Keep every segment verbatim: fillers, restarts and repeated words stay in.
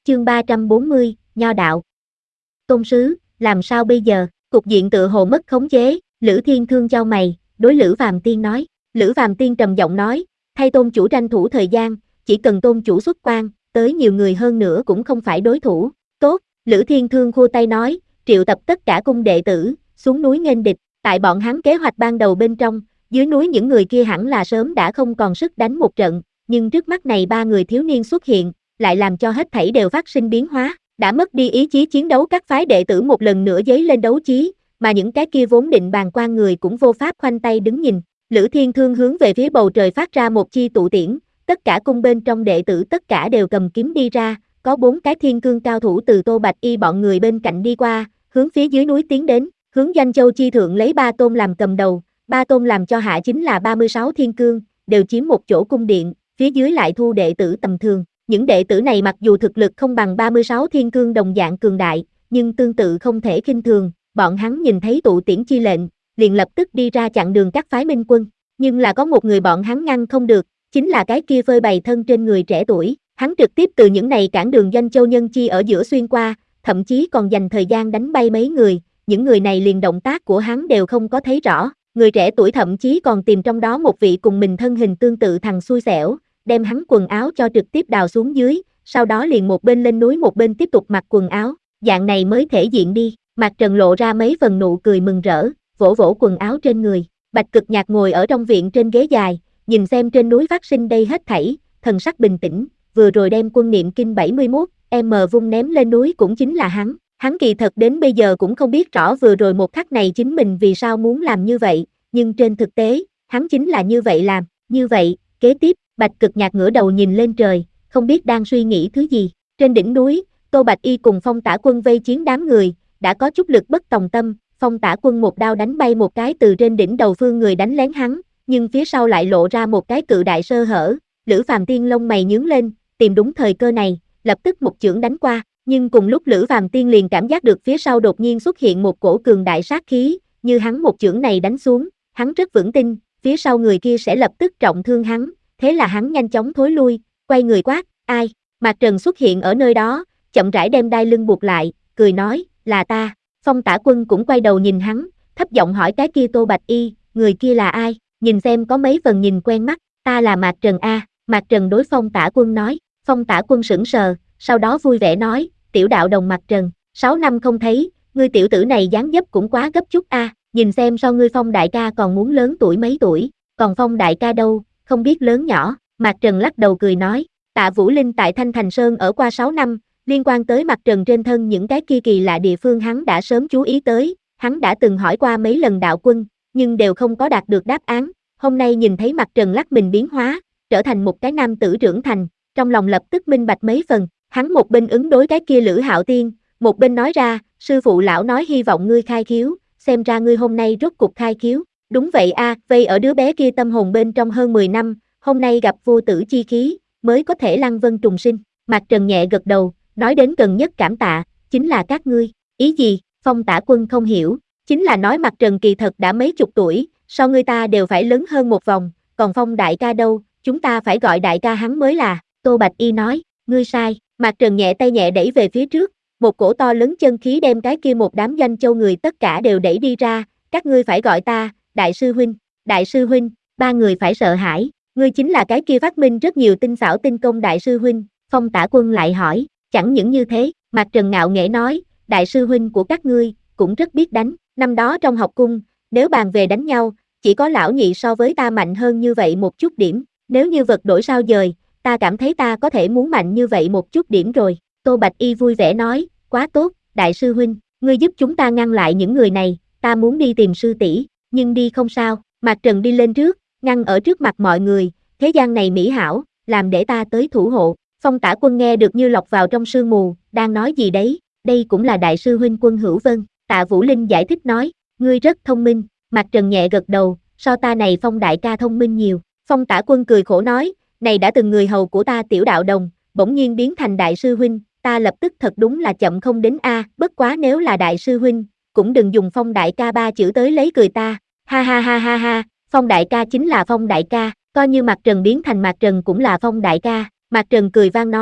Chương ba trăm bốn mươi, Nho đạo. Tôn sứ, làm sao bây giờ? Cục diện tựa hồ mất khống chế, Lữ Thiên Thương chau mày, đối Lữ Phàm Tiên nói. Lữ Phàm Tiên trầm giọng nói, thay tôn chủ tranh thủ thời gian, chỉ cần tôn chủ xuất quan, tới nhiều người hơn nữa cũng không phải đối thủ. Tốt, Lữ Thiên Thương khua tay nói, triệu tập tất cả cung đệ tử, xuống núi nghênh địch. Tại bọn hắn kế hoạch ban đầu bên trong, dưới núi những người kia hẳn là sớm đã không còn sức đánh một trận, nhưng trước mắt này ba người thiếu niên xuất hiện, lại làm cho hết thảy đều phát sinh biến hóa, đã mất đi ý chí chiến đấu các phái đệ tử một lần nữa dấy lên đấu chí, mà những cái kia vốn định bàn quan người cũng vô pháp khoanh tay đứng nhìn. Lữ Thiên Thương hướng về phía bầu trời phát ra một chi tụ tiễn, tất cả cung bên trong đệ tử tất cả đều cầm kiếm đi ra, có bốn cái thiên cương cao thủ từ Tô Bạch Y bọn người bên cạnh đi qua, hướng phía dưới núi tiến đến, hướng Doanh Châu chi thượng lấy ba tôn làm cầm đầu, ba tôn làm cho hạ chính là ba mươi sáu thiên cương, đều chiếm một chỗ cung điện, phía dưới lại thu đệ tử tầm thường. Những đệ tử này mặc dù thực lực không bằng ba mươi sáu thiên cương đồng dạng cường đại, nhưng tương tự không thể khinh thường, bọn hắn nhìn thấy tụ tiễn chi lệnh, liền lập tức đi ra chặn đường các phái minh quân, nhưng là có một người bọn hắn ngăn không được, chính là cái kia phơi bày thân trên người trẻ tuổi, hắn trực tiếp từ những này cản đường Doanh Châu nhân chi ở giữa xuyên qua, thậm chí còn dành thời gian đánh bay mấy người, những người này liền động tác của hắn đều không có thấy rõ, người trẻ tuổi thậm chí còn tìm trong đó một vị cùng mình thân hình tương tự thằng xui xẻo, đem hắn quần áo cho trực tiếp đào xuống dưới, sau đó liền một bên lên núi một bên tiếp tục mặc quần áo, dạng này mới thể diện đi. Mạc Trần lộ ra mấy phần nụ cười mừng rỡ, vỗ vỗ quần áo trên người. Bạch Cực Nhạc ngồi ở trong viện trên ghế dài, nhìn xem trên núi phát sinh đây hết thảy, thần sắc bình tĩnh, vừa rồi đem quân niệm kinh bảy mươi mốt, em vung ném lên núi cũng chính là hắn. Hắn kỳ thật đến bây giờ cũng không biết rõ vừa rồi một khắc này chính mình vì sao muốn làm như vậy, nhưng trên thực tế, hắn chính là như vậy làm, như vậy, kế tiếp, Bạch Cực Nhạc ngửa đầu nhìn lên trời, không biết đang suy nghĩ thứ gì. Trên đỉnh núi, Tô Bạch Y cùng Phong Tả Quân vây chiến đám người, đã có chút lực bất tòng tâm, Phong Tả Quân một đao đánh bay một cái từ trên đỉnh đầu phương người đánh lén hắn, nhưng phía sau lại lộ ra một cái cự đại sơ hở, Lữ Phàm Tiên lông mày nhướng lên, tìm đúng thời cơ này, lập tức một chưởng đánh qua, nhưng cùng lúc Lữ Phàm Tiên liền cảm giác được phía sau đột nhiên xuất hiện một cổ cường đại sát khí, như hắn một chưởng này đánh xuống, hắn rất vững tin, phía sau người kia sẽ lập tức trọng thương hắn, thế là hắn nhanh chóng thối lui, quay người quát, ai? Mạc Trần xuất hiện ở nơi đó, chậm rãi đem đai lưng buộc lại, cười nói, là ta. Phong Tả Quân cũng quay đầu nhìn hắn, thấp giọng hỏi cái kia Tô Bạch Y, người kia là ai? Nhìn xem có mấy phần nhìn quen mắt, ta là Mạc Trần a. Mạc Trần đối Phong Tả Quân nói. Phong Tả Quân sững sờ, sau đó vui vẻ nói, tiểu đạo đồng Mạc Trần, sáu năm không thấy, ngươi tiểu tử này dáng dấp cũng quá gấp chút a. Nhìn xem so ngươi Phong đại ca còn muốn lớn tuổi mấy tuổi, còn Phong đại ca đâu, không biết lớn nhỏ. Mạc Trần lắc đầu cười nói, Tạ Vũ Linh tại Thanh Thành Sơn ở qua sáu năm, liên quan tới Mạc Trần trên thân những cái kia kỳ lạ địa phương hắn đã sớm chú ý tới, hắn đã từng hỏi qua mấy lần đạo quân, nhưng đều không có đạt được đáp án, hôm nay nhìn thấy Mạc Trần lắc mình biến hóa, trở thành một cái nam tử trưởng thành, trong lòng lập tức minh bạch mấy phần, hắn một bên ứng đối cái kia Lữ Hạo Tiên, một bên nói ra, sư phụ lão nói hy vọng ngươi khai khiếu, xem ra ngươi hôm nay rốt cục khai khiếu, đúng vậy a, vây ở đứa bé kia tâm hồn bên trong hơn mười năm, hôm nay gặp vô tử chi khí, mới có thể lăng vân trùng sinh. Mạc Trần nhẹ gật đầu, nói đến cần nhất cảm tạ, chính là các ngươi, ý gì? Phong Tả Quân không hiểu, chính là nói Mạc Trần kỳ thật đã mấy chục tuổi, so người ta đều phải lớn hơn một vòng, còn Phong đại ca đâu, chúng ta phải gọi đại ca hắn mới là. Tô Bạch Y nói, ngươi sai. Mạc Trần nhẹ tay nhẹ đẩy về phía trước, một cổ to lớn chân khí đem cái kia một đám Doanh Châu người tất cả đều đẩy đi ra, các ngươi phải gọi ta, đại sư huynh, đại sư huynh, ba người phải sợ hãi, ngươi chính là cái kia phát minh rất nhiều tinh xảo tinh công đại sư huynh. Phong Tả Quân lại hỏi, chẳng những như thế, Mạc Trần ngạo nghễ nói, đại sư huynh của các ngươi, cũng rất biết đánh, năm đó trong học cung, nếu bàn về đánh nhau, chỉ có lão nhị so với ta mạnh hơn như vậy một chút điểm, nếu như vật đổi sao dời, ta cảm thấy ta có thể muốn mạnh như vậy một chút điểm rồi. Tô Bạch Y vui vẻ nói, quá tốt, đại sư huynh, ngươi giúp chúng ta ngăn lại những người này, ta muốn đi tìm sư tỷ, nhưng đi không sao. Mạc Trần đi lên trước, ngăn ở trước mặt mọi người, thế gian này mỹ hảo, làm để ta tới thủ hộ. Phong Tả Quân nghe được như lọt vào trong sương mù, đang nói gì đấy, đây cũng là đại sư huynh Quân Hữu Vân. Tạ Vũ Linh giải thích nói, ngươi rất thông minh. Mạc Trần nhẹ gật đầu, so ta này Phong đại ca thông minh nhiều. Phong Tả Quân cười khổ nói, này đã từng người hầu của ta tiểu đạo đồng, bỗng nhiên biến thành đại sư huynh, ta lập tức thật đúng là chậm không đến a, bất quá nếu là đại sư huynh, cũng đừng dùng Phong đại ca ba chữ tới lấy cười ta, ha ha ha ha ha, Phong đại ca chính là Phong đại ca, coi như Mạc Trần biến thành Mạc Trần cũng là Phong đại ca. Mạc Trần cười vang nói,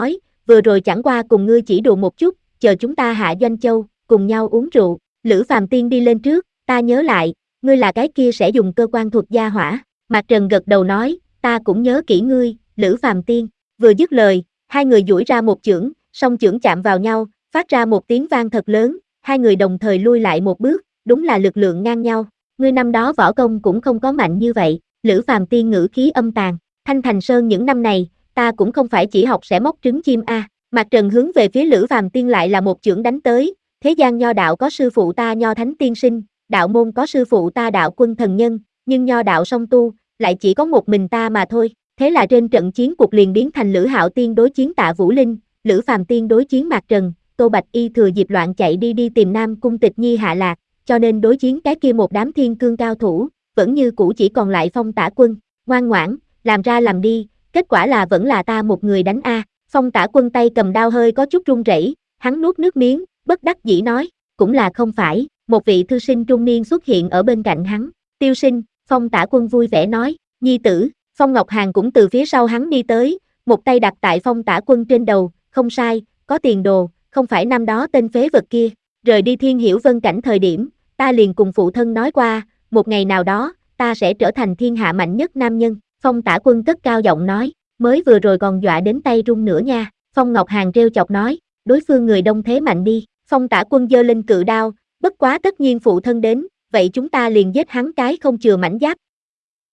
vừa rồi chẳng qua cùng ngươi chỉ đùa một chút, chờ chúng ta hạ Doanh Châu, cùng nhau uống rượu. Lữ Phàm Tiên đi lên trước, ta nhớ lại, ngươi là cái kia sẽ dùng cơ quan thuật gia hỏa. Mạc Trần gật đầu nói, ta cũng nhớ kỹ ngươi, Lữ Phàm Tiên. Vừa dứt lời, hai người duỗi ra một chưởng, song chưởng chạm vào nhau, phát ra một tiếng vang thật lớn, hai người đồng thời lui lại một bước, đúng là lực lượng ngang nhau. Ngươi năm đó võ công cũng không có mạnh như vậy, Lữ Phàm Tiên ngữ khí âm tàn. Thanh Thành Sơn những năm này, ta cũng không phải chỉ học sẽ móc trứng chim a. À. Mạc Trần hướng về phía Lữ Phàm Tiên lại là một chưởng đánh tới, thế gian nho đạo có sư phụ ta Nho Thánh Tiên Sinh, đạo môn có sư phụ ta Đạo Quân Thần Nhân, nhưng nho đạo song tu, lại chỉ có một mình ta mà thôi. Thế là trên trận chiến cuộc liền biến thành Lữ Hạo Tiên đối chiến Tạ Vũ Linh, Lữ Phàm Tiên đối chiến Mạc Trần, Tô Bạch Y thừa dịp loạn chạy đi đi tìm Nam Cung Tịch Nhi hạ lạc, cho nên đối chiến cái kia một đám thiên cương cao thủ, vẫn như cũ chỉ còn lại Phong Tả Quân, ngoan ngoãn, làm ra làm đi, kết quả là vẫn là ta một người đánh a. Phong Tả Quân tay cầm đao hơi có chút run rẩy, hắn nuốt nước miếng, bất đắc dĩ nói, cũng là không phải, một vị thư sinh trung niên xuất hiện ở bên cạnh hắn, Tiêu Sinh, Phong Tả Quân vui vẻ nói, nhi tử. Phong Ngọc Hàn cũng từ phía sau hắn đi tới, một tay đặt tại Phong Tả Quân trên đầu, không sai, có tiền đồ, không phải năm đó tên phế vật kia, rời đi Thiên Hiểu Vân cảnh thời điểm, ta liền cùng phụ thân nói qua, một ngày nào đó, ta sẽ trở thành thiên hạ mạnh nhất nam nhân. Phong Tả Quân cất cao giọng nói, mới vừa rồi còn dọa đến tay run nữa nha. Phong Ngọc Hàn trêu chọc nói, đối phương người đông thế mạnh đi. Phong Tả Quân giơ lên cự đao, bất quá tất nhiên phụ thân đến, vậy chúng ta liền giết hắn cái không chừa mảnh giáp.